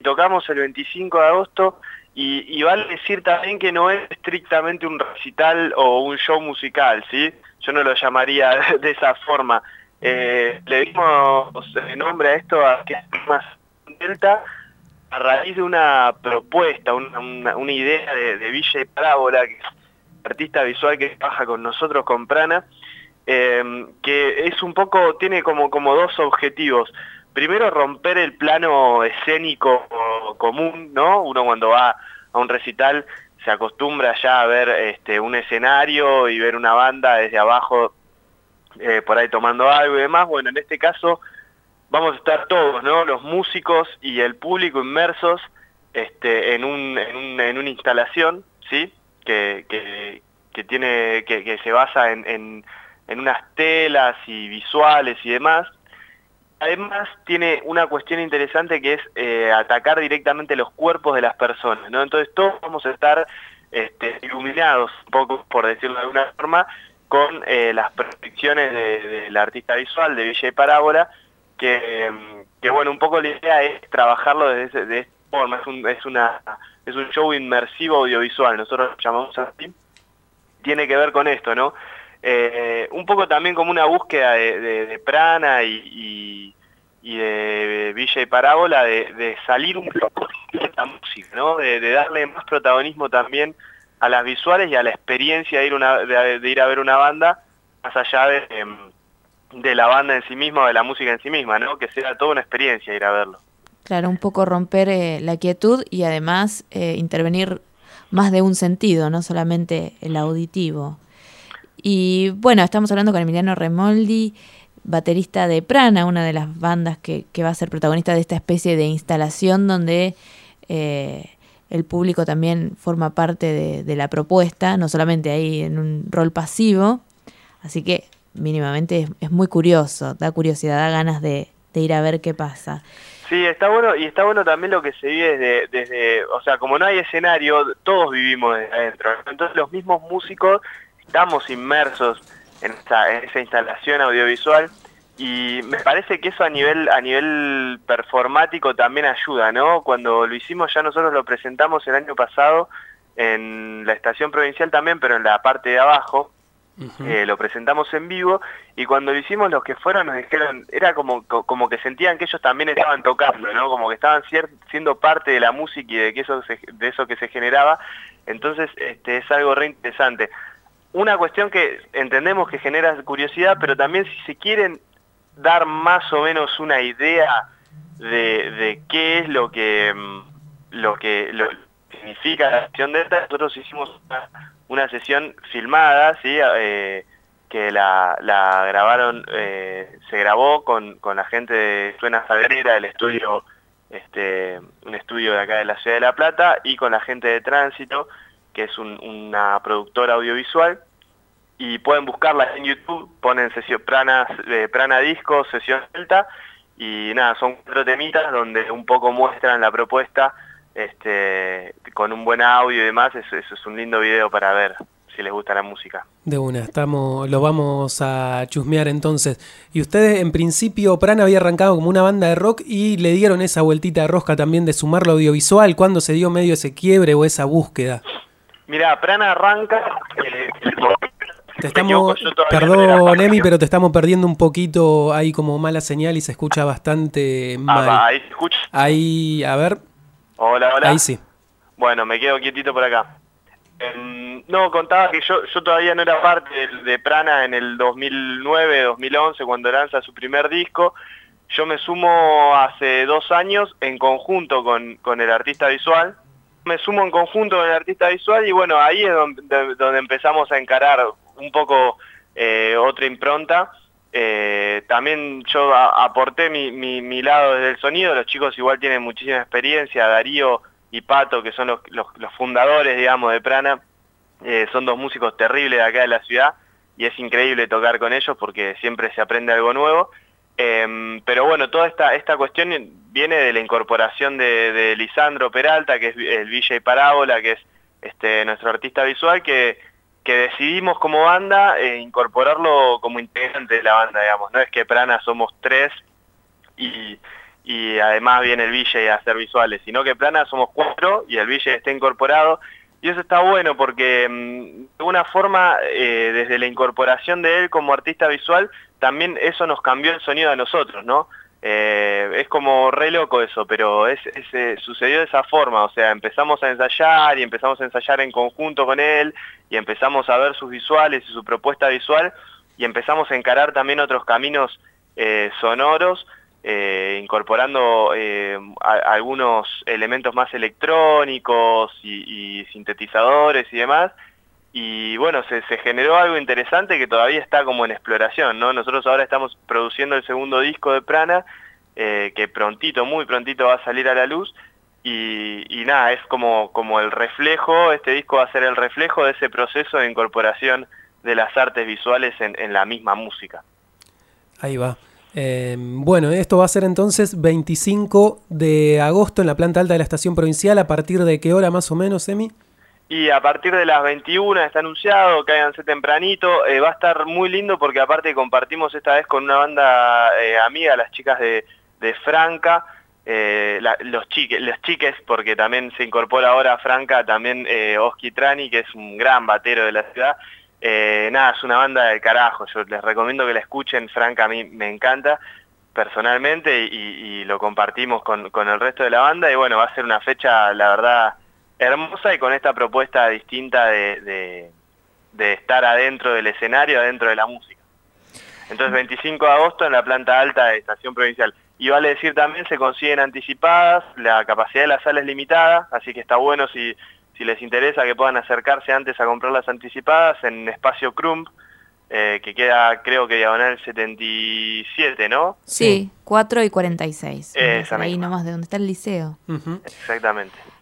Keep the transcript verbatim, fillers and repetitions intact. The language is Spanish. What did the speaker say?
tocamos el veinticinco de agosto y, y vale decir también que no es estrictamente un recital o un show musical, ¿sí? Yo no lo llamaría de, de esa forma. Eh, le dimos nombre a esto a que es más Delta a raíz de una propuesta, una, una, una idea de, de Villa y Parábola, que es artista visual que trabaja con nosotros, con Prana, eh, que es un poco, tiene como, como dos objetivos. Primero, romper el plano escénico común, ¿no? Uno cuando va a un recital se acostumbra ya a ver este, un escenario y ver una banda desde abajo, eh, por ahí tomando algo y demás. Bueno, en este caso vamos a estar todos, ¿no? Los músicos y el público inmersos este, en, un, en, un, en una instalación, ¿sí? Que, que, que, tiene, que, que se basa en, en, en unas telas y visuales y demás. Además tiene una cuestión interesante que es eh, atacar directamente los cuerpos de las personas, ¿no? Entonces todos vamos a estar este, iluminados, un poco por decirlo de alguna forma, con eh, las proyecciones del de artista visual de Villa y Parábola, que, que bueno, un poco la idea es trabajarlo desde de esta forma, es un, es, una, es un show inmersivo audiovisual, nosotros lo llamamos así, tiene que ver con esto, ¿no? Eh, un poco también como una búsqueda de, de, de Prana y, y, y de Villa y Parábola, de, de salir un poco de la música, ¿no? De, de darle más protagonismo también a las visuales y a la experiencia de ir, una, de, de ir a ver una banda, más allá de, de la banda en sí misma o de la música en sí misma, ¿no? Que sea toda una experiencia ir a verlo. Claro, un poco romper eh, la quietud y además eh, intervenir más de un sentido, no solamente el auditivo. Y bueno, estamos hablando con Emiliano Remoldi, baterista de Prana, una de las bandas que, que va a ser protagonista de esta especie de instalación donde eh, el público también forma parte de, de la propuesta, no solamente ahí en un rol pasivo. Así que mínimamente es, es muy curioso, da curiosidad, da ganas de, de ir a ver qué pasa. Sí, está bueno, y está bueno también lo que se vive desde, desde, o sea, como no hay escenario, todos vivimos desde adentro, ¿no? Entonces los mismos músicos estamos inmersos en esa, en esa instalación audiovisual y me parece que eso a nivel, a nivel performático también ayuda, ¿no? Cuando lo hicimos ya nosotros lo presentamos el año pasado en la estación provincial también, pero en la parte de abajo. Uh-huh. eh, lo presentamos en vivo y cuando lo hicimos los que fueron nos dijeron, era como, como que sentían que ellos también estaban tocando, ¿no? Como que estaban siendo parte de la música y de, que eso, se, de eso que se generaba, entonces este, es algo re interesante. Una cuestión que entendemos que genera curiosidad, pero también si se quieren dar más o menos una idea de, de qué es lo que, lo que lo significa la acción Delta, nosotros hicimos una una sesión filmada, ¿sí? eh, que la, la grabaron, eh, se grabó con, con la gente de Suena Sagrera, del estudio, este, un estudio de acá de la Ciudad de La Plata, y con la gente de Tránsito, que es un, una productora audiovisual, y pueden buscarla en YouTube, ponen sesión Prana, eh, Prana Disco, Sesión Delta, y nada, son cuatro temitas donde un poco muestran la propuesta, Este, con un buen audio y demás. Eso, eso es un lindo video para ver si les gusta la música. De una, estamos, lo vamos a chusmear entonces. Y ustedes, en principio, Prana había arrancado como una banda de rock y le dieron esa vueltita de rosca también de sumar lo audiovisual. ¿Cuándo se dio medio ese quiebre o esa búsqueda? Mirá, Prana arranca... Eh, te estamos, perdón, Emi, pero te estamos perdiendo un poquito, hay como mala señal y se escucha bastante mal. Ah, ahí se escucha. Ahí, a ver... Hola, hola. Ahí sí. Bueno, me quedo quietito por acá. Eh, no, contaba que yo, yo todavía no era parte de, de Prana en el dos mil nueve, dos mil once, cuando lanza su primer disco. Yo me sumo hace dos años en conjunto con, con el artista visual. Me sumo en conjunto con el artista visual y bueno, ahí es donde, donde empezamos a encarar un poco eh, otra impronta. Eh, también yo a, aporté mi, mi, mi lado desde el sonido, los chicos igual tienen muchísima experiencia, Darío y Pato, que son los, los, los fundadores, digamos, de Prana, eh, son dos músicos terribles de acá de la ciudad, y es increíble tocar con ellos porque siempre se aprende algo nuevo, eh, pero bueno, toda esta, esta cuestión viene de la incorporación de, de Lisandro Peralta, que es el Villa y Parábola, que es este, nuestro artista visual, que que decidimos como banda eh, incorporarlo como integrante de la banda, digamos. No es que Prana somos tres y, y además viene el V J a hacer visuales, sino que Prana somos cuatro y el V J está incorporado, y eso está bueno porque mmm, de alguna forma eh, desde la incorporación de él como artista visual, también eso nos cambió el sonido a nosotros, ¿no? Eh, es como re loco eso, pero es, es, eh, sucedió de esa forma, o sea, empezamos a ensayar y empezamos a ensayar en conjunto con él y empezamos a ver sus visuales y su propuesta visual y empezamos a encarar también otros caminos eh, sonoros, eh, incorporando eh, a, algunos elementos más electrónicos y, y sintetizadores y demás. Y bueno, se, se generó algo interesante que todavía está como en exploración, ¿no? Nosotros ahora estamos produciendo el segundo disco de Prana, eh, que prontito, muy prontito va a salir a la luz, y, y nada, es como, como el reflejo, este disco va a ser el reflejo de ese proceso de incorporación de las artes visuales en, en la misma música. Ahí va. Eh, bueno, esto va a ser entonces veinticinco de agosto en la planta alta de la Estación Provincial. ¿A partir de qué hora más o menos, Emi? Y a partir de las veintiuna está anunciado, cáiganse tempranito, eh, va a estar muy lindo porque aparte compartimos esta vez con una banda eh, amiga, las chicas de, de Franca, eh, la, los, chiques, los chiques, porque también se incorpora ahora a Franca también eh, Oski Trani, que es un gran batero de la ciudad. Eh, nada, es una banda del carajo, yo les recomiendo que la escuchen, Franca a mí me encanta personalmente y, y lo compartimos con, con el resto de la banda y bueno, va a ser una fecha, la verdad, hermosa y con esta propuesta distinta de, de, de estar adentro del escenario, adentro de la música. Entonces veinticinco de agosto en la planta alta de Estación Provincial. Y vale decir también, se consiguen anticipadas, la capacidad de la sala es limitada, así que está bueno si, si les interesa que puedan acercarse antes a comprar las anticipadas en Espacio Crump, eh, que queda creo que diagonal setenta y siete, ¿no? Sí, cuatro y cuarenta y seis. Esa ahí misma. nomás de donde está el liceo. Uh-huh. Exactamente.